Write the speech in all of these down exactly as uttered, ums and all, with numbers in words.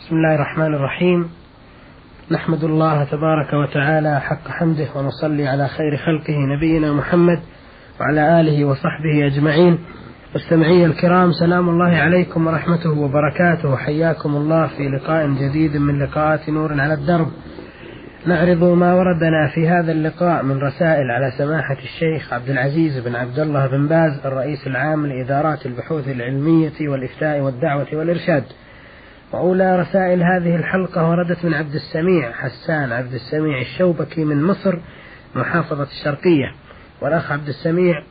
بسم الله الرحمن الرحيم. نحمد الله تبارك وتعالى حق حمده، ونصلي على خير خلقه نبينا محمد وعلى آله وصحبه أجمعين. مستمعي الكرام، سلام الله عليكم ورحمته وبركاته، وحياكم الله في لقاء جديد من لقاءات نور على الدرب. نعرض ما وردنا في هذا اللقاء من رسائل على سماحة الشيخ عبد العزيز بن عبد الله بن باز، الرئيس العام لإدارات البحوث العلمية والإفتاء والدعوة والإرشاد. وأولى رسائل هذه الحلقة وردت من عبد السميع حسان عبد السميع الشوبكي من مصر محافظة الشرقية. والأخ عبد السميع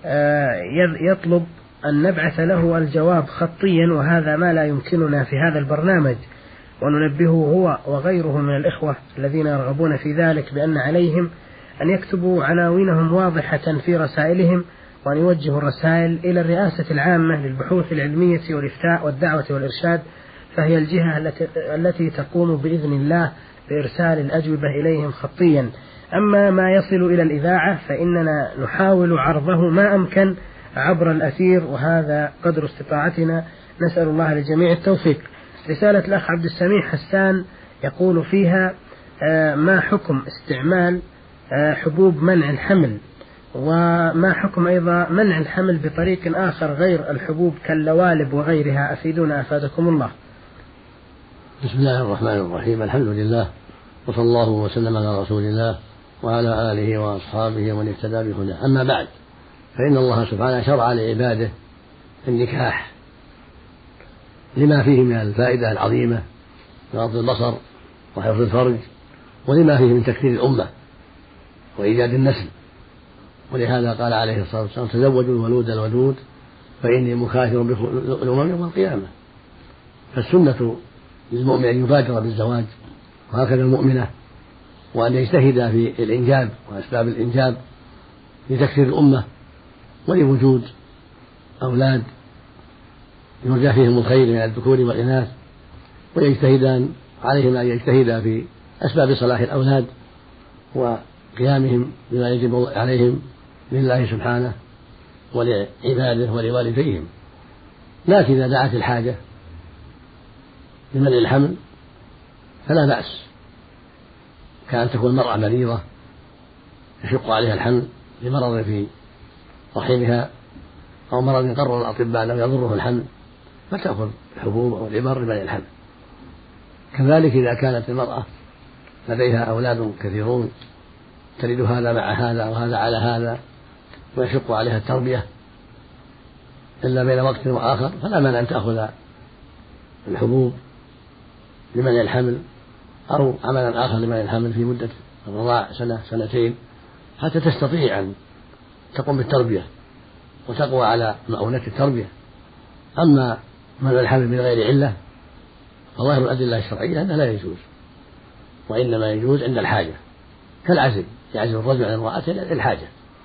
يطلب أن نبعث له الجواب خطيا، وهذا ما لا يمكننا في هذا البرنامج، وننبهه هو وغيره من الإخوة الذين يرغبون في ذلك بأن عليهم أن يكتبوا عناوينهم واضحة في رسائلهم، وأن يوجهوا الرسائل إلى الرئاسة العامة للبحوث العلمية والإفتاء والدعوة والإرشاد، فهي الجهة التي تقوم بإذن الله بإرسال الأجوبة إليهم خطيا. أما ما يصل إلى الإذاعة فإننا نحاول عرضه ما أمكن عبر الأثير، وهذا قدر استطاعتنا، نسأل الله لجميع التوفيق. رسالة الأخ عبد السميع حسان يقول فيها: ما حكم استعمال حبوب منع الحمل، وما حكم أيضا منع الحمل بطريق آخر غير الحبوب كاللوالب وغيرها؟ أفيدونا أفادكم الله. بسم الله الرحمن الرحيم. الحمد لله، وصلى الله وسلم على رسول الله وعلى آله وأصحابه ومن اهتدى بهداه. أما بعد، فإن الله سبحانه شرع لعباده النكاح لما فيه من الفائدة العظيمة بغض البصر وحفظ الفرج، ولما فيه من تكثير الأمة وإيجاد النسل. ولهذا قال عليه الصلاة والسلام: تزوجوا الولود الودود فإني مكاثر بكم الأمم يوم القيامة. فالسنة للمؤمن أن يبادر بالزواج، وهكذا المؤمنة، وأن يجتهد في الإنجاب وأسباب الإنجاب لتكثير الأمة ولوجود أولاد يرجى فيهم الخير من الذكور والإناث، ويجتهدان عليهم أن يجتهدا في أسباب صلاح الأولاد وقيامهم بما يجب عليهم لله سبحانه ولعباده ولوالديهم. لكن إذا دعت الحاجة لمنع الحمل فلا بأس، كأن تكون المرأة مريضة يشق عليها الحمل لمرض في رحمها أو مرض قرر الأطباء أنه يضره الحمل، فتأخذ الحبوب أو الإبر لمنع الحمل. كذلك إذا كانت المرأة لديها أولاد كثيرون تلد هذا مع هذا وهذا على هذا ويشق عليها التربية إلا بين وقت وآخر، فلا مانع أن تأخذ الحبوب لمنع الحمل أو عملا آخر لمنع الحمل في مدة الرضاع سنة سنتين حتى تستطيع أن تقوم بالتربية وتقوى على مؤونة التربية. أما منع الحمل من غير علة فظاهر الأدلة الشرعية أنه لا يجوز، وإنما يجوز عند الحاجة، كالعزل يعزل الرجل عن امرأته للحاجة،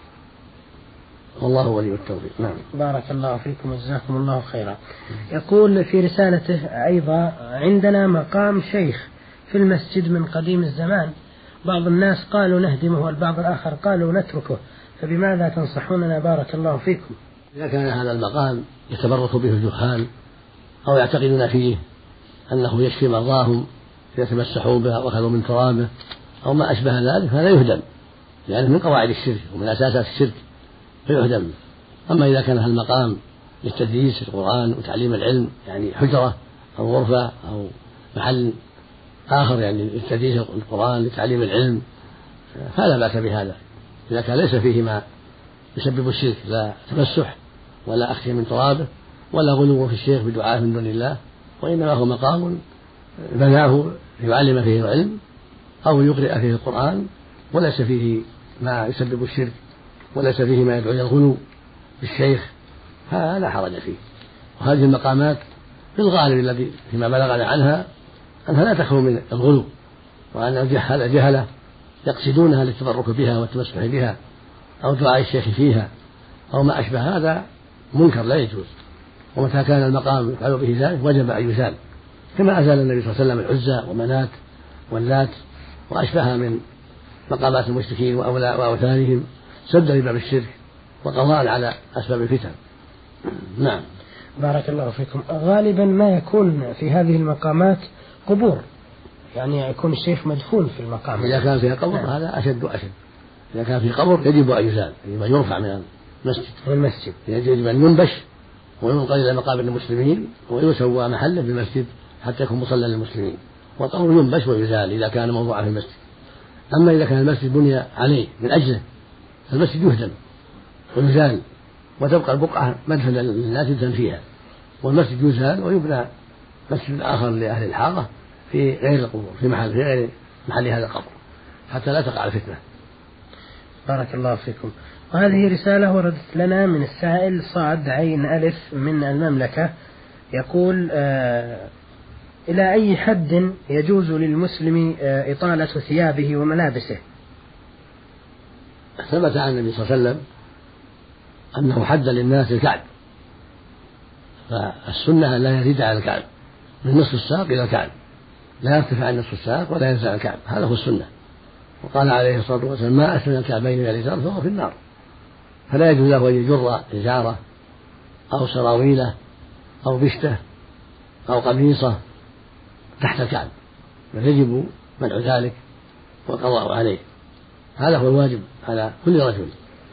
والله ولي التوفيق. نعم. بارك الله فيكم وجزاكم الله خيرا. يقول في رسالته أيضا: عندنا مقام شيخ في المسجد من قديم الزمان، بعض الناس قالوا نهدمه والبعض الآخر قالوا نتركه، فبماذا تنصحوننا بارك الله فيكم؟ إذا كان هذا المقام يتبرك به الجهال أو يعتقدون فيه أنه يشفي مرضاهم يتمسحوا به وأخذوا من ترابه أو ما أشبه ذلك فلا يهدم، لأنه من قواعد الشرك ومن أساسات الشرك فيهدم. أما إذا كان المقام للتدريس القرآن وتعليم العلم، يعني حجرة أو غرفة أو محل آخر يعني للتدريس القرآن لتعليم العلم، فلا بأس بهذا إذا كان ليس فيه ما يسبب الشرك، لا تمسح ولا أخذ من ترابه ولا غلو في الشيخ بدعاء من دون الله، وإنما هو مقام بناه ليعلم فيه العلم أو يقرأ فيه القرآن، وليس فيه ما يسبب الشرك وليس فيه ما يدعو إلى الغلو بالشيخ، هذا لا حرج فيه. وهذه المقامات في الغالب الذي فيما بلغنا عنها أنها لا تخلو من الغلو، وأن الجهلة جهلة يقصدونها للتبرك بها والتمسح بها أو دعاء الشيخ فيها أو ما أشبه هذا منكر لا يجوز. ومتى كان المقام يفعل به ذلك وجب أن يزال، كما أزال النبي صلى الله عليه وسلم العزى ومنات واللات وأشبهها من مقامات المشركين وأوثانهم سدا لباب الشرك وقضاء على أسباب الفتن. نعم. بارك الله فيكم. غالبا ما يكون في هذه المقامات قبور، يعني يكون الشيخ مدفون في المقام. إذا كان فيها قبر هذا أشد وأشد. إذا كان في قبر يجب أن يزال، يجب أن يرفع من المسجد المسجد يجب أن ينبش وينقل إلى مقابر المسلمين ويسوى محله في المسجد حتى يكون مصلى للمسلمين، والقبر ينبش ويزال إذا كان موضوعا في المسجد. أما إذا كان المسجد بني عليه من أجله فالمسجد يهدم ويزال وتبقى البقعة مدفنا للناس يدفن فيها، والمسجد يزال ويبنى مسجد آخر لأهل الحارة في غير القبور، في محل في غير محل هذا القبر، حتى لا تقع الفتنة. بارك الله فيكم. وهذه رسالة وردت لنا من السائل صاد عين ألف من المملكة، يقول آه إلى أي حد يجوز للمسلم آه إطالة ثيابه وملابسه؟ ثبت عن النبي صلى الله عليه وسلم أنه حد للناس الكعب، فالسنة لا يزيد على الكعب من نصف الساق إلى الكعب، لا يرتفع عن نصف الساق ولا ينزل عن الكعب، هذا هو السنة. وقال عليه الصلاة والسلام ما أسفل الكعبين من الإزار فهو في النار، فلا يجوز له أن يجر إزارة أو سراويله أو بشته أو قميصه تحت الكعب، بل يجب منع ذلك والقضاء عليه، هذا هو الواجب على كل رجل.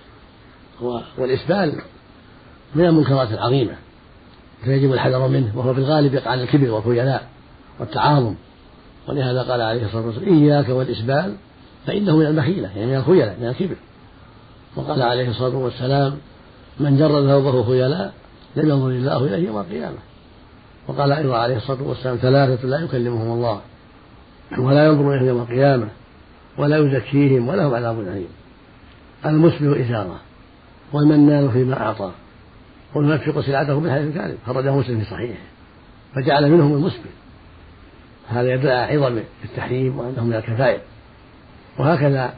والإسبال من المنكرات العظيمة فيجب الحذر منه، وهو في الغالب يقع عن الكبر والخيلاء والتعاظم، ولهذا قال عليه الصلاة والسلام إياك والإسبال فإنه من المخيلة، يعني من الخيلاء من الكبر. وقال عليه الصلاة والسلام من جر ثوبه خيلاء لم ينظر الله إليه يوم القيامة. وقال أيضا عليه الصلاة والسلام ثلاثة لا يكلمهم الله ولا ينظر إليهم يوم القيامة ولا يزكيهم ولهم عذاب أليم، المسبل إزاره والمنان فيما أعطى والمنفق سلعته بالحديث الكاذب، خرجه مسلم في صحيحه، فجعل منهم المسبل، هذا يدل على عظم التحريم وأنه من الكبائر. وهكذا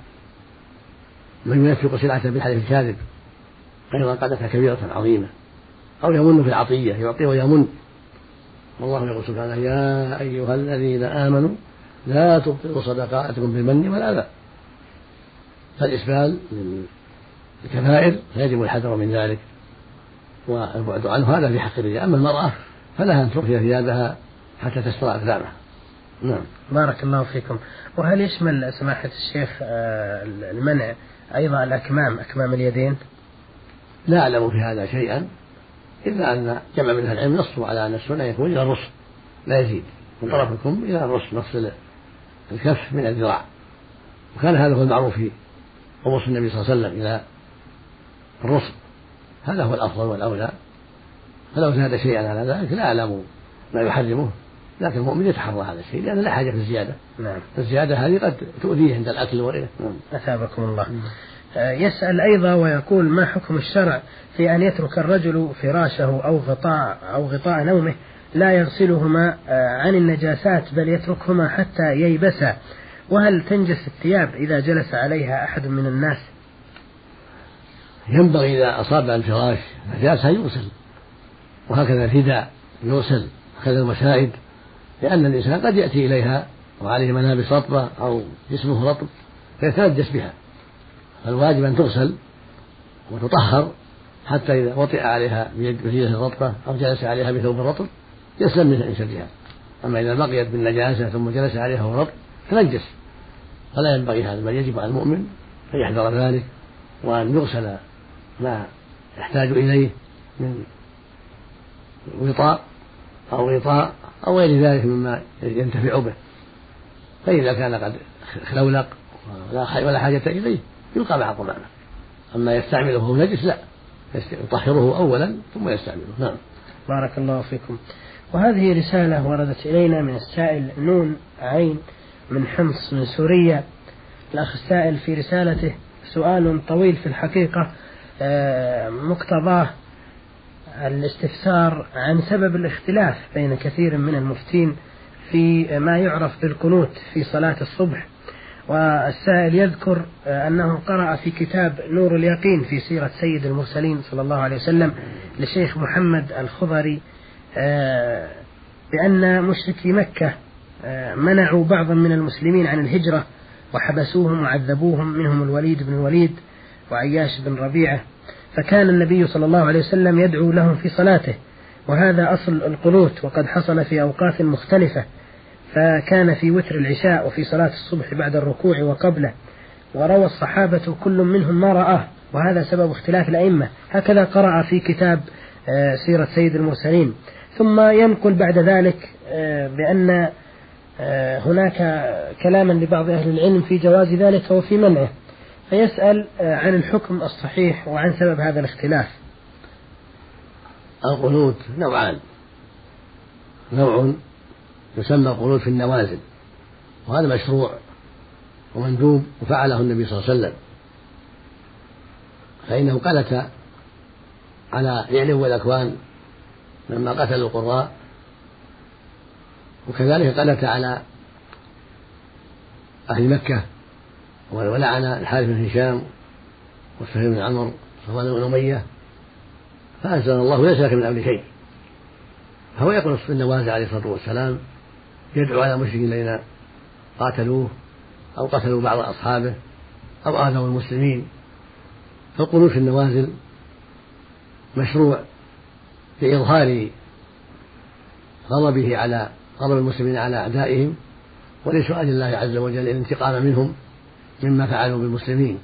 من ينفق سلعته بالحديث الكاذب أيضا قد أتى كبيرة عظيمة، أو يمن في العطية يعطي ويمن، والله يقول سبحانه يا أيها الذين آمنوا لا تبطلوا صدقاتكم بالمن والأذى، فالإسبال من الكبائر فيجب الحذر من ذلك والبعد عنه، هذا في حق الرجال. أما المرأة فلها أن ترخي ثيابها حتى تستر أقدامها. نعم. بارك الله فيكم. وهل يشمل سماحة الشيخ المنع أيضا الأكمام، أكمام اليدين؟ لا أعلم في هذا شيئا، إلا أن جمع من العلم نصوا على أن السنة يكون إلى الرسل لا يزيد، من طرف الكم إلى الرسل نص الكف من الذراع، وكان هذا هو المعروف في قمص النبي صلى الله عليه وسلم إلى الرسل، هذا هو الأفضل والأولى. فلو زاد شيئا على ذلك لا أعلم ما يحرمه، لكن المؤمن يتحرى هذا الشيء لأن لا حاجة في الزيادة. نعم. الزيادة هذه قد تؤذيه عند الأكل وغيره. نعم. أثابكم الله. نعم. يسأل أيضا ويقول ما حكم الشرع في أن يترك الرجل فراشه أو غطاء أو غطاء نومه لا يغسلهما عن النجاسات بل يتركهما حتى ييبسا، وهل تنجس الثياب إذا جلس عليها أحد من الناس؟ ينبغي إذا أصاب الفراش نجاسة يغسل، وهكذا الهداء يغسل، وكذا المسائد، لأن الإنسان قد يأتي إليها وعليه ملابس رطبة أو جسمه رطب فيتنجس بها، فالواجب أن تغسل وتطهر حتى إذا وطئ عليها بيده رطبة أو جلس عليها بثوب رطب يسلم من شرها. أما إذا بقيت بالنجاسة ثم جلس عليها وهو رطب تنجس، فلا ينبغي هذا، بل يجب على المؤمن أن يحذر ذلك وأن يغسل ما يحتاج إليه من وطاء أو غطاء أو غير ذلك مما ينتفع به، فإذا كان قد خلولق ولا حاجة إليه يلقى مع القمامة، أما يستعمله وهو نجس لا، يطهره أولا ثم يستعمله. نعم. بارك الله فيكم. وهذه رسالة وردت إلينا من السائل نون عين من حمص من سوريا. الأخ السائل في رسالته سؤال طويل في الحقيقة، مقتضاه الاستفسار عن سبب الاختلاف بين كثير من المفتين في ما يعرف بالقنوت في صلاة الصبح. والسائل يذكر أنه قرأ في كتاب نور اليقين في سيرة سيد المرسلين صلى الله عليه وسلم لشيخ محمد الخضري بأن مشركي مكة منعوا بعضا من المسلمين عن الهجرة وحبسوهم وعذبوهم، منهم الوليد بن الوليد وعياش بن ربيعة، فكان النبي صلى الله عليه وسلم يدعو لهم في صلاته، وهذا أصل القنوت وقد حصل في أوقات مختلفة، فكان في وتر العشاء وفي صلاة الصبح بعد الركوع وقبله، وروى الصحابة كل منهم ما رآه، وهذا سبب اختلاف الأئمة. هكذا قرأ في كتاب سيرة سيد المرسلين. ثم ينقل بعد ذلك بأن هناك كلاما لبعض أهل العلم في جواز ذلك وفي منعه، فيسأل عن الحكم الصحيح وعن سبب هذا الاختلاف. القنوت نوعان: نوع يسمى القنوت في النوازل، وهذا مشروع ومندوب وفعله النبي صلى الله عليه وسلم، فإنه قنت على يعلو والأكوان لما قتلوا القراء، وكذلك قنت على أهل مكة ولعن الحارث بن هشام وسهيل بن عمرو وصفوان بن أمية، فأنزل الله: ليس لك من أمر شيء. فهو يقنط في النوازل عليه الصلاة والسلام، يدعو على المشركين الذين قاتلوه أو قتلوا بعض أصحابه أو آذوا المسلمين. فالقنوت في النوازل مشروع لإظهار غضبه على غضب المسلمين على أعدائهم، ولسؤال الله عز وجل الانتقام منهم مما فعلوا بالمسلمين.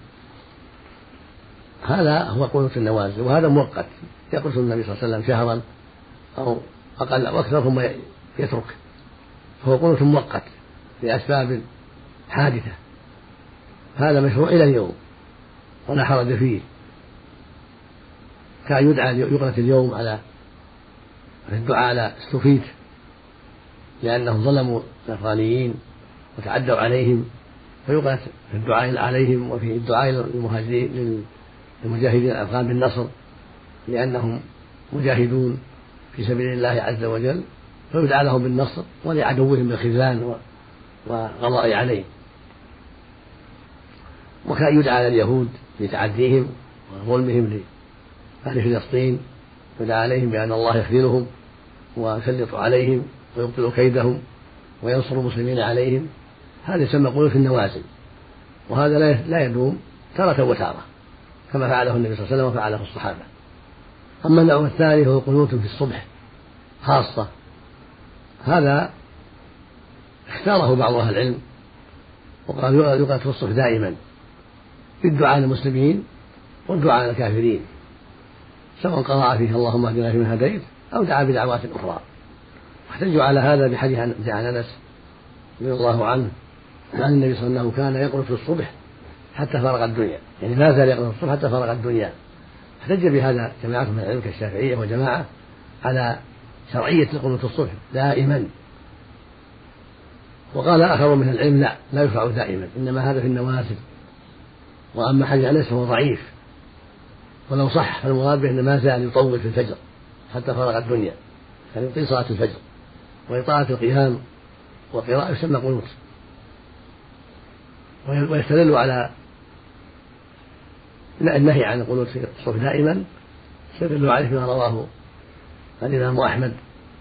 هذا هو قنوت النوازل، وهذا مؤقت، يقنط النبي صلى الله عليه وسلم شهرا أو أقل أو أكثر ثم يترك، فهو قنوت مؤقت لأسباب حادثة. هذا مشروع إلى اليوم ولا حرج فيه، كان يدعى يقنط اليوم على الدعاء على السفيت لأنهم ظلموا الأفغانيين وتعدوا عليهم، فيقنط في الدعاء عليهم وفي الدعاء للمهاجرين للمجاهدين الأفغان بالنصر لأنهم مجاهدون في سبيل الله عز وجل، فيدعى لهم بالنصر ولعدوهم بالخذلان والقضاء عليهم. وكان يدعى على اليهود لتعديهم وظلمهم لأهل فلسطين، يدعى عليهم بأن الله يخذلهم ويسلط عليهم ويبطل كيدهم وينصر المسلمين عليهم. هذا يسمى قنوت النوازل، وهذا لا يدوم، تارة وتارة، كما فعله النبي صلى الله عليه وسلم وفعله الصحابة. أما النوع الثاني هو قنوت في الصبح خاصة، هذا اختاره بعض أهل العلم وقال يقنط في الصبح دائما بالدعاء للمسلمين والدعاء على الكافرين، سواء قرأ فيه اللهم اهدنا فيمن هديت أو دعا بدعوات أخرى. واحتجوا على هذا بحديث عن أنس رضي الله عنه عن النبي صلى الله عليه وسلم كان يقنط في الصبح حتى فرغ الدنيا، يعني ما زال يقنط في الصبح حتى فرغ الدنيا. احتج بهذا جماعة من العلم كالشافعية وجماعة على شرعية القنوت في الصبح دائما، وقال آخر من العلم لا لا يشرع دائما، إنما هذا في النوازل. وأما حديث أنس فهو ضعيف، ولو صح فالمراد به أن ما زال يطول في الفجر حتى فرغ الدنيا، يعني يطيل صلاة الفجر وإطالة القيام وقراءة يسمى قنوت. ويستدل على النهي عن القنوت في الصبح دائما يستدل عليه بما رواه الإمام أحمد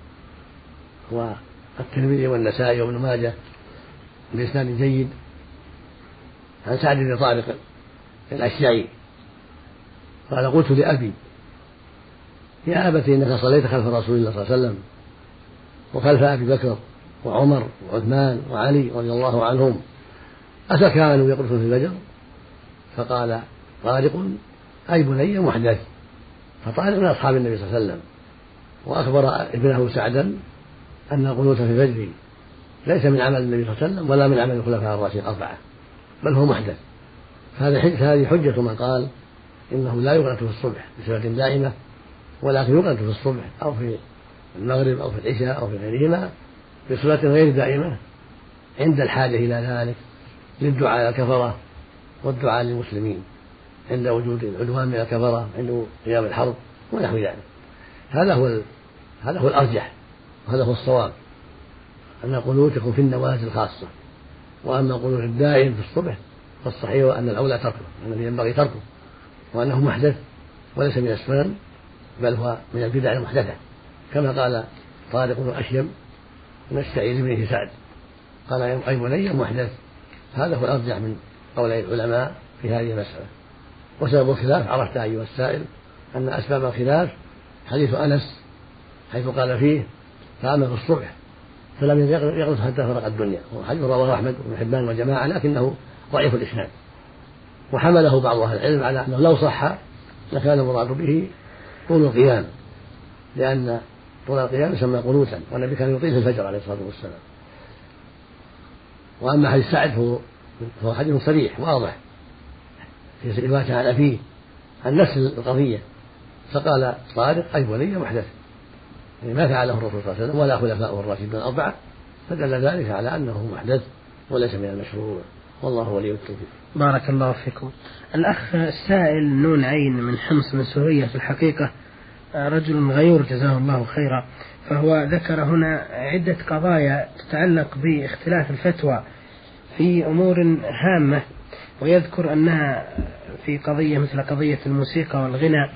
والترمذي والنسائي وابن ماجه بإسناد جيد عن سعد بن طارق الأشجعي قال: قلت لأبي يا أبت إنك صليت خلف رسول الله صلى الله عليه وسلم وخلف أبي بكر وعمر وعثمان وعلي رضي الله عنهم، أفكانوا يقنطون في الفجر؟ فقال طارق: أي بني محدث. فطارق من أصحاب النبي صلى الله عليه وسلم، وأخبر ابنه سعدا أن القنوت في الفجر ليس من عمل النبي صلى الله عليه وسلم ولا من عمل الخلفاء الراشدين الأربعة، بل هو محدث. فهذه حجة من قال إنه لا يقنط في الصبح بصفة دائمة، ولكن يقنط في الصبح أو في المغرب أو في العشاء أو في غيرهما بصفة غير دائمة عند الحاجة إلى ذلك، للدعاء على الكفرة والدعاء للمسلمين عند وجود العدوان من الكفرة عند قيام الحرب ونحو ذلك. هذا هو هذا هو الأرجح وهذا هو الصواب، أن القنوت يكون في النوازل خاصة. وأما القنوت الدائم في الصبح فالصحيح أن الأولى تركه، أنه ينبغي تركه، وأنه محدث وليس من السنن بل هو من البدع المحدثة، كما قال طارق بن أشيم من السعيد بن سعد قال: أي بني محدث. هذا هو الأرجح من قولي العلماء في هذه المسألة. وسبب الخلاف عرفت أيها السائل أن أسباب الخلاف حديث أنس حيث قال فيه: فأما في الصبح فلم يغلط حتى فرق الدنيا. وحديث رواه أحمد بن حبان وجماعة لكنه ضعيف الإسناد، وحمله بعض أهل العلم على أنه لو صح لكان المراد به طول القيام، لأن طول القيام يسمى قنوتا، والنبي كان يطيل في الفجر عليه الصلاة والسلام. وأما حديث سعد فهو حديث صريح واضح في رواية على فيه عن نفس القضية، فقال طارق أي ولي محدث، يعني ما فعله الرسول صلى الله عليه وسلم ولا خلفاءه الراشدون الأربعة، فدل ذلك على أنه محدث وليس من المشروع، والله ولي التوفيق. بارك الله فيكم. الأخ السائل نون عين من حمص من سوريا في الحقيقة رجل غيور جزاه الله خيرا، فهو ذكر هنا عدة قضايا تتعلق باختلاف الفتوى في أمور هامة، ويذكر أنها في قضية مثل قضية الموسيقى والغنى،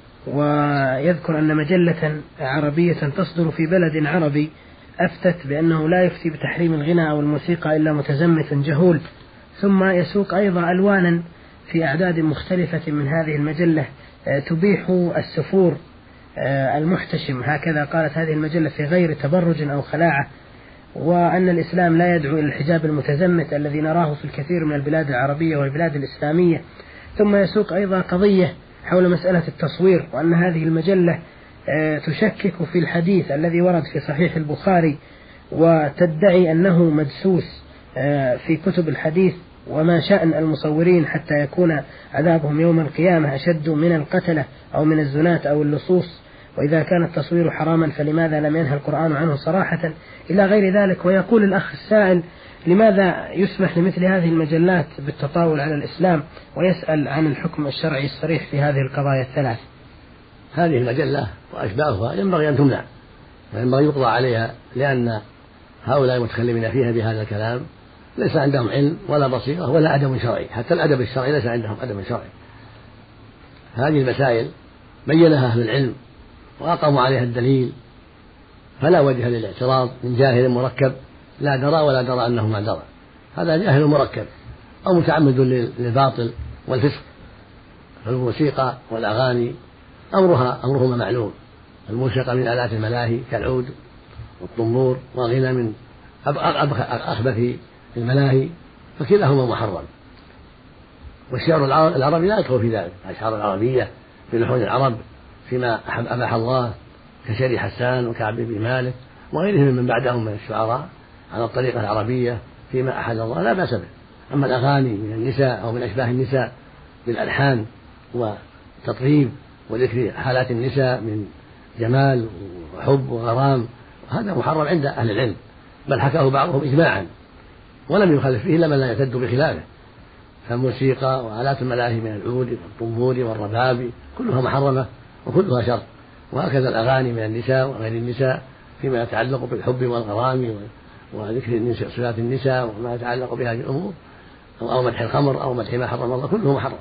ويذكر أن مجلة عربية تصدر في بلد عربي أفتت بأنه لا يفتي بتحريم الغنى أو الموسيقى إلا متزمت جهول، ثم يسوق أيضا ألوانا في أعداد مختلفة من هذه المجلة تبيح السفور المحتشم، هكذا قالت هذه المجلة، في غير تبرج أو خلاعة، وأن الإسلام لا يدعو إلى الحجاب المتزمت الذي نراه في الكثير من البلاد العربية والبلاد الإسلامية. ثم يسوق أيضا قضية حول مسألة التصوير، وأن هذه المجلة تشكك في الحديث الذي ورد في صحيح البخاري وتدعي أنه مدسوس في كتب الحديث، وما شأن المصورين حتى يكون عذابهم يوم القيامة أشد من القتلة أو من الزنات أو اللصوص، وإذا كان التصوير حراما فلماذا لم ينهى القرآن عنه صراحة، إلى غير ذلك. ويقول الأخ السائل لماذا يسمح لمثل هذه المجلات بالتطاول على الإسلام، ويسأل عن الحكم الشرعي الصريح في هذه القضايا الثلاث. هذه المجلة وأشباهها ينبغي أن تمنع وينبغي يقضى عليها، لأن هؤلاء المتكلمين فيها بهذا الكلام ليس عندهم علم ولا بصيرة ولا أدب شرعي، حتى الأدب الشرعي ليس عندهم أدب شرعي. هذه المسائل بينها أهل العلم وأقاموا عليها الدليل، فلا وجه للاعتراض من جاهل مركب لا درى ولا درى أنه ما درى، هذا جاهل مركب أو متعمد للباطل والفسق. فالموسيقى والأغاني أمرها أمرهما معلوم، الموسيقى من آلات الملاهي كالعود والطنبور، والغنى من أخبث الملاهي، فكلاهما محرم. والشعر العربي لا يدخل في ذلك، الأشعار العربية في لحون العرب فيما أباح الله كشعر حسان وكعب بن مالك وغيرهم من بعدهم من الشعراء على الطريقة العربية فيما أحل الله لا بأس به. أما الأغاني من النساء أو من أشباه النساء بالألحان وتطريب وذكر حالات النساء من جمال وحب وغرام، هذا محرم عند أهل العلم، بل حكاه بعضهم إجماعا ولم يخالف فيه إلا من لا يعتد بخلافه. فالموسيقى وآلات الملاهي من العود والطنبور والرباب كلها محرمة وكلها شر، وهكذا الأغاني من النساء وغير النساء فيما يتعلق بالحب والغرام وذكر صفات النساء وما يتعلق بهذه الأمور، أو مدح الخمر أو مدح ما حرم الله، كله محرم.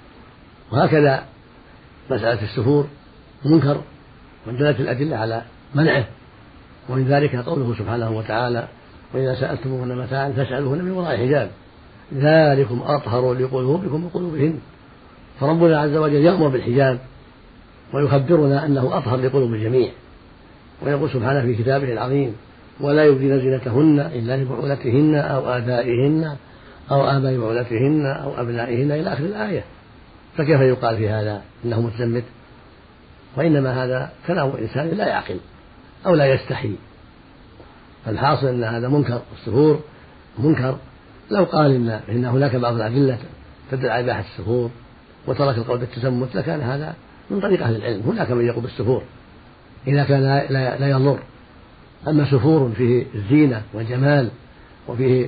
وهكذا مسألة السفور منكر، ودلت الأدلة على منعه، ومن ذلك قوله سبحانه وتعالى: وإذا سألتموهن متاعا فاسألوهن من وراء حجاب ذلكم أطهر لقلوبكم وقلوبهن. فربنا عز وجل يأمر بالحجاب ويخبرنا أنه أطهر لقلوب الجميع، ويقول سبحانه في كتابه العظيم: ولا يبدين زينتهن إلا لبعولتهن أو آبائهن أو آباء بعولتهن أو أبنائهن إلى آخر الآية. فكيف يقال في هذا إنه متزمت؟ وإنما هذا كلام إنسان لا يعقل أو لا يستحي. فالحاصل أن هذا منكر، السفور منكر. لو قال إن, إن هناك بعض الأدلة تدل على إباحة السفور وترك القول بالتزمت لكان هذا من طريق أهل العلم. هناك من يقول بالسفور إذا كان لا, لا يضر. أما سفور فيه الزينة والجمال وفيه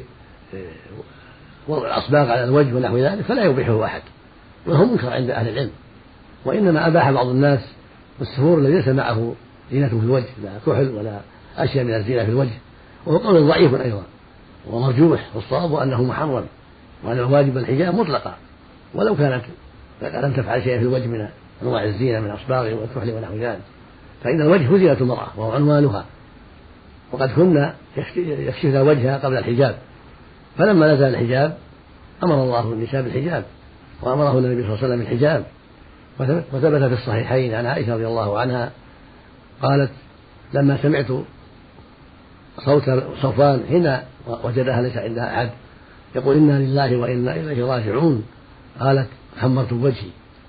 وضع الأصباغ على الوجه ونحو ذلك فلا يبيحه أحد، وهو منكر عند أهل العلم. وإنما أباح بعض الناس السفور الذي ليس معه زينة في الوجه، لا كحل ولا أشياء من الزينة في الوجه، وهو قول ضعيف أيضا ومرجوح، والصواب أنه محرم وأن الواجب الحجاب مطلقا، ولو كانت لم تفعل شيئا في الوجه من أنواع الزينة من أصباغ والكحل ونحو ذلك، فإن الوجه هو زينة المرأة وهو عنوانها، وقد كنا يكشفن وجهها قبل الحجاب، فلما نزل الحجاب أمر الله النساء بالحجاب وأمره النبي صلى الله عليه وسلم بالحجاب. وثبت في الصحيحين عن عائشة رضي الله عنها قالت: لما سمعت صوت صفوان حين وجدها ليس عندها أحد يقول إنا لله وإنا إليه راجعون، قالت خمرت وجهي،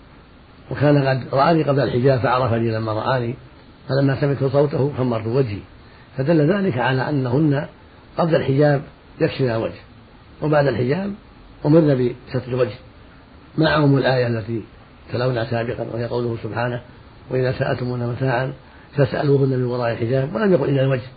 وكان قد رآني قبل الحجاب فعرفني لما رآني، فلما سمعت صوته خمرت وجهي، فدل ذلك على أنهن قبل الحجاب يكشفن الوجه، وبعد الحجاب أمرنا بستر الوجه. معهم الآية التي تلونا سابقا وهي قوله سبحانه وإذا سألتمون متاعا فاسألوهن من وراء الحجاب، ولم يقل إلا الوجه،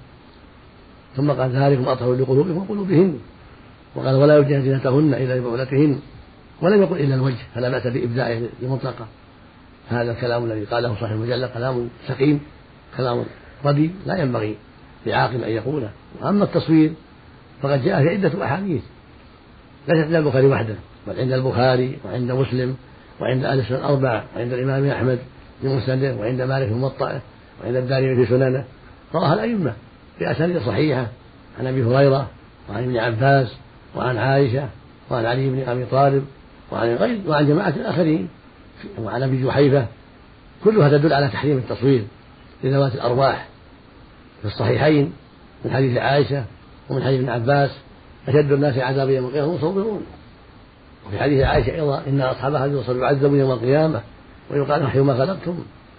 ثم قال ذلكم أطهر لقلوبكم وقلوبهن، وقال ولا يبدين زينتهن إلا لبعولتهن، ولم يقل إلا الوجه، فلا بأس بإبداعه المطلقة. هذا الكلام الذي قاله صاحب المجلة كلام سقيم، كلام ردي لا ينبغي لعاقل أن يقوله. وأما التصوير فقد جاء في عدة أحاديث ليست عند البخاري وحده، بل عند البخاري وعند مسلم وعند أهل السنن الأربعة وعند الإمام أحمد في مسنده وعند مالك في موطئه وعند الدارمي في سننه، رواها الأئمة بأسانيد صحيحة عن أبي هريرة وعن ابن عباس وعن عائشة وعن علي بن أبي طالب وعن غير وعن جماعة آخرين وعن أبي جحيفة، كلها تدل على تحريم التصوير لذوات الأرواح في الصحيحين من حديث عائشة ومن حديث ابن عباس أشد الناس عذابا يوم القيامة المصورون، وفي حديث عائشة أيضا إن أصحاب هذه الوصل يعذبون يوم القيامة ويقال أحيوا ما خلقتم.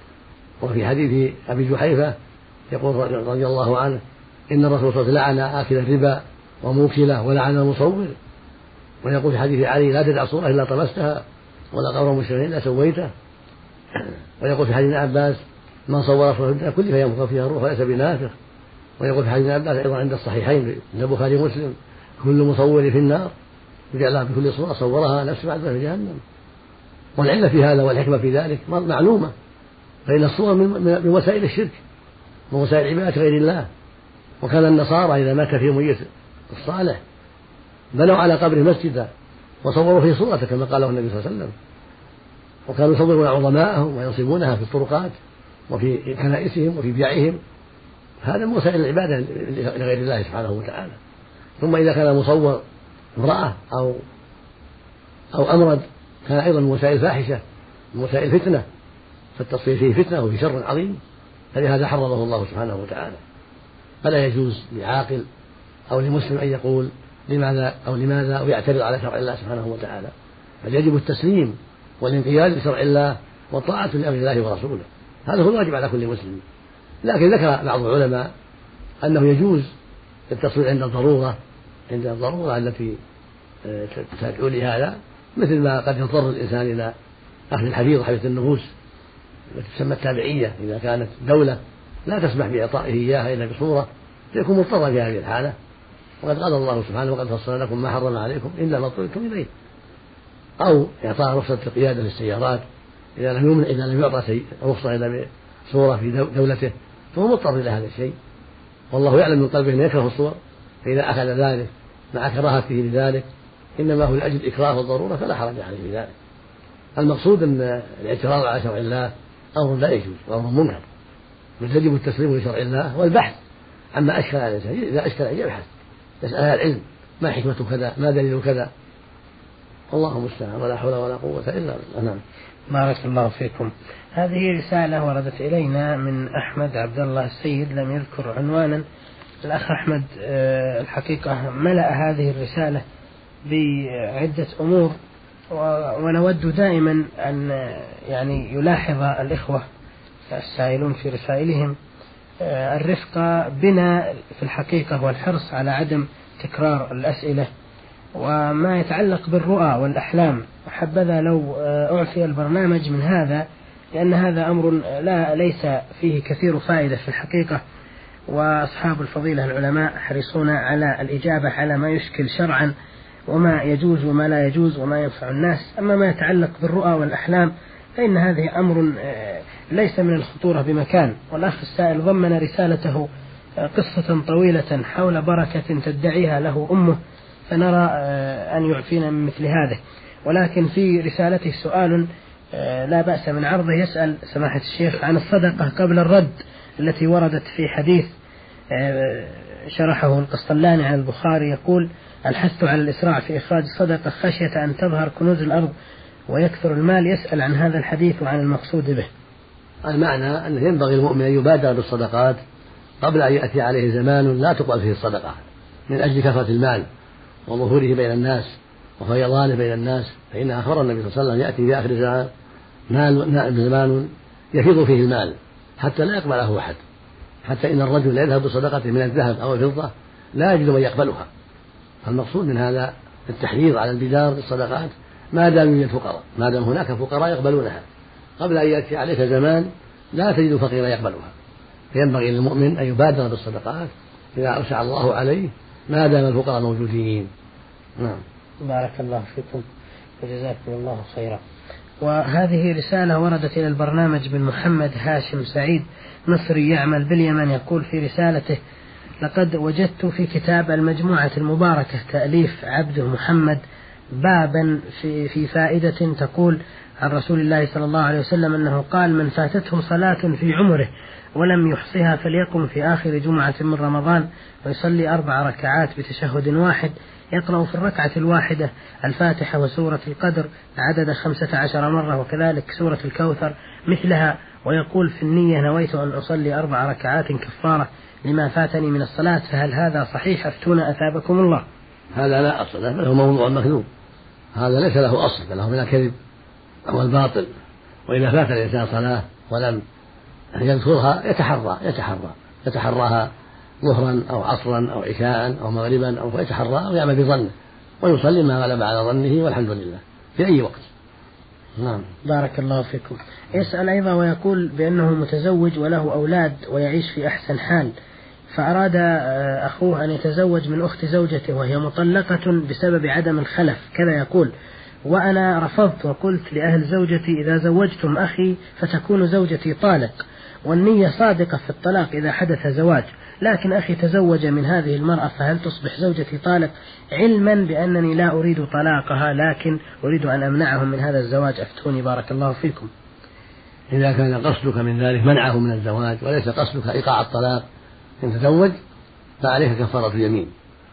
وفي حديث أبي جحيفة يقول رضي الله عنه إن الرسول صلى الله عليه وسلم لعن آكل الربا وموكله ولعن المصور. ويقول في حديث علي لا تدع صورة إلا طمستها ولا قبر مشرك إلا سويته. ويقول في حديث عباس من صور صورة الدنيا كل فينفخ فيها الروح وليس بنافخ. ويقول في حديث عباس أيضا عند الصحيحين عند البخاري ومسلم كل مصور في النار يجعلها بكل صورة صورها نفس بعد في جهنم. والعلة في هذا والحكمة في ذلك معلومة، فإن الصور من وسائل الشرك من وسائل عبادة غير الله. وكان النصارى إذا مات فيهم ميت الصالح بنوا على قبره مسجدا وصوروا فيه صورته كما قاله النبي صلى الله عليه وسلم، وكانوا يصورون عظماءهم وينصبونها في الطرقات وفي كنائسهم وفي بيعهم. هذا من وسائل العبادة لغير الله سبحانه وتعالى. ثم إذا كان مصور امرأة أو أو أمرد كان أيضا من وسائل فاحشة من وسائل فتنة، فالتصوير فيه فتنة وفي شر عظيم، فلهذا حرمه الله سبحانه وتعالى. فلا يجوز لعاقل أو لمسلم أن يقول لماذا أو لماذا أو يعترض على شرع الله سبحانه وتعالى، بل يجب التسليم والانقياد لشرع الله والطاعة لأمر الله ورسوله، هذا هو الواجب على كل مسلم. لكن ذكر بعض العلماء أنه يجوز التصوير عند الضرورة عند الضرورة التي تدعو لهذا، مثل ما قد يضطر الإنسان إلى أخذ الحفيظ حفيظ النفوس التي تسمى التابعية، إذا كانت دولة لا تسمح بإعطائه إياها إلا بصورة فيكون مضطرا في هذه الحالة. وقد قال الله سبحانه وقد فصل لكم ما حرم عليكم إلا ما اضطررتم إليه. أو إعطاء رخصة القيادة للسيارات إذا لم يمنع إذا لم يعطى رخصة إلا بصورة في دولته فهو مضطر إلى هذا الشيء، والله يعلم من قلبه أنه يكره الصور، فإذا أخذ ذلك مع كراهته لذلك إنما هو لأجل الإكراه والضرورة فلا حرج عليه في ذلك. المقصود أن الاعتراض على شرع الله أمر لا يجوز وأمر منكر، بل يجب التسليم لشرع الله والبحث عما أشكل على الإنسان. إذا أشكل عليه يبحث يسأل أهل العلم ما حكمة كذا ما دليل كذا، والله المستعان ولا حول ولا قوة إلا بالله. نعم. بارك الله فيكم. هذه رسالة وردت إلينا من أحمد عبد الله السيد، لم يذكر عنوانا. الأخ أحمد الحقيقة ملأ هذه الرسالة بعدة أمور، ونود دائما أن يعني يلاحظ الإخوة السائلون في رسائلهم الرفق بنا في الحقيقة والحرص على عدم تكرار الأسئلة وما يتعلق بالرؤى والأحلام. حبذا لو أعفي البرنامج من هذا، لأن هذا أمر لا ليس فيه كثير فائدة في الحقيقة، وأصحاب الفضيلة العلماء حريصون على الإجابة على ما يشكل شرعا وما يجوز وما لا يجوز وما ينفع الناس. أما ما يتعلق بالرؤى والأحلام فإن هذه أمر ليس من الخطورة بمكان. والأخ السائل ضمن رسالته قصة طويلة حول بركة تدعيها له أمه، فنرى أن يعفينا من مثل هذا. ولكن في رسالته سؤال لا بأس من عرضه، يسأل سماحة الشيخ عن الصدقة قبل الرد التي وردت في حديث شرحه القسطلاني عن البخاري، يقول الحث على الإسراع في إخراج الصدقة خشية أن تظهر كنوز الأرض ويكثر المال. يسأل عن هذا الحديث وعن المقصود به. المعنى أنه ينبغي المؤمن أن يبادر بالصدقات قبل أن يأتي عليه زمان لا تقبل فيه الصدقة من أجل كثرة المال وظهوره بين الناس وفيضانه بين الناس، فإن أخبر النبي صلى الله عليه وسلم يأتي في آخر الزمان مال زمان يفيض فيه المال حتى لا يقبله أحد، حتى إن الرجل يذهب بصدقته من الذهب أو الفضة لا يجد من يقبلها. فالمقصود من هذا التحريض على البدار بالصدقات ما دام يوجد فقراء، ما دام هناك فقراء يقبلونها قبل أن يأتي عليك زمان لا تجد فقيرا يقبلها. فينبغي للمؤمن أن يبادر بالصدقات إذا أوسع الله عليه ما دام الفقراء موجودين. نعم. بارك الله فيكم وجزاكم الله خيرا. وهذه رسالة وردت إلى البرنامج من محمد هاشم سعيد مصري يعمل باليمن، يقول في رسالته: لقد وجدت في كتاب المجموعة المباركة تأليف عبده محمد بابا في, في فائدة تقول عن رسول الله صلى الله عليه وسلم أنه قال: من فاتته صلاة في عمره ولم يحصها فليقم في آخر جمعة من رمضان ويصلي أربع ركعات بتشهد واحد، يقرأ في الركعة الواحدة الفاتحة وسورة القدر عدد خمسة عشر مرة، وكذلك سورة الكوثر مثلها، ويقول في النية: نويت أن أصلي أربع ركعات كفارة لما فاتني من الصلاة، فهل هذا صحيح؟ أفتونا أثابكم الله. هذا لا أصل له، بل هو موضوع مكذوب، هذا ليس له أصل، بل هو من الكذب هو الباطل. وإذا فات الإنسان صلاة ولم يذكرها يتحرى يتحرى يتحراها ظهرا أو عصرا أو عشاء أو مغربا أو يتحرى ويعمل بظنه ويصلي ما غلب على ظنه والحمد لله في أي وقت. نعم. بارك الله فيكم. يسأل أيضا ويقول بأنه متزوج وله أولاد ويعيش في أحسن حال، فأراد أخوه أن يتزوج من أخت زوجته وهي مطلقة بسبب عدم الخلف كذا يقول، وأنا رفضت وقلت لأهل زوجتي: إذا زوجتم أخي فتكون زوجتي طالق، والنية صادقة في الطلاق إذا حدث زواج، لكن أخي تزوج من هذه المرأة، فهل تصبح زوجتي طالق؟ علما بأنني لا أريد طلاقها لكن أريد أن أمنعهم من هذا الزواج، أفتوني بارك الله فيكم. إذا كان قصدك من ذلك منعه من الزواج وليس قصدك إيقاع الطلاق إن تزوج فعليك كفارة يمين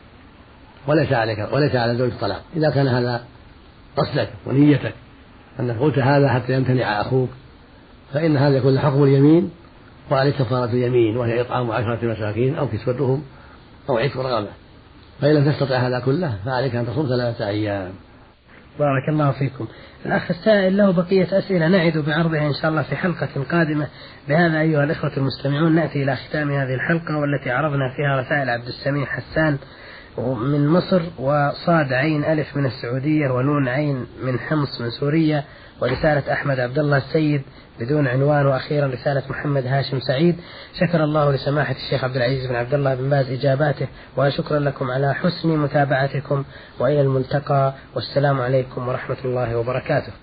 وليس عليك وليس على زوج الطلاق. إذا كان هذا قصدك ونيتك أنك قلت هذا حتى يمتنع أخوك فإن هذا يكون حكم اليمين وعليك كفارة اليمين، وهي إطعام عشرة مساكين أو كسوتهم أو عتق رقبة. فإن لم تستطع هذا كله فعليك أن تصوم ثلاثة أيام. بارك الله فيكم. الأخ السائل له بقية أسئلة نعد بعرضها إن شاء الله في حلقة قادمة. بهذا أيها الإخوة المستمعون نأتي إلى ختام هذه الحلقة والتي عرضنا فيها رسائل عبد السميع حسان من مصر، وصاد عين ألف من السعودية، ونون عين من حمص من سوريا، ورسالة أحمد عبد الله السيد بدون عنوان، وأخيرا رسالة محمد هاشم سعيد. شكر الله لسماحة الشيخ عبد العزيز بن عبد الله بن باز إجاباته، وشكرا لكم على حسن متابعتكم، وإلى الملتقى، والسلام عليكم ورحمة الله وبركاته.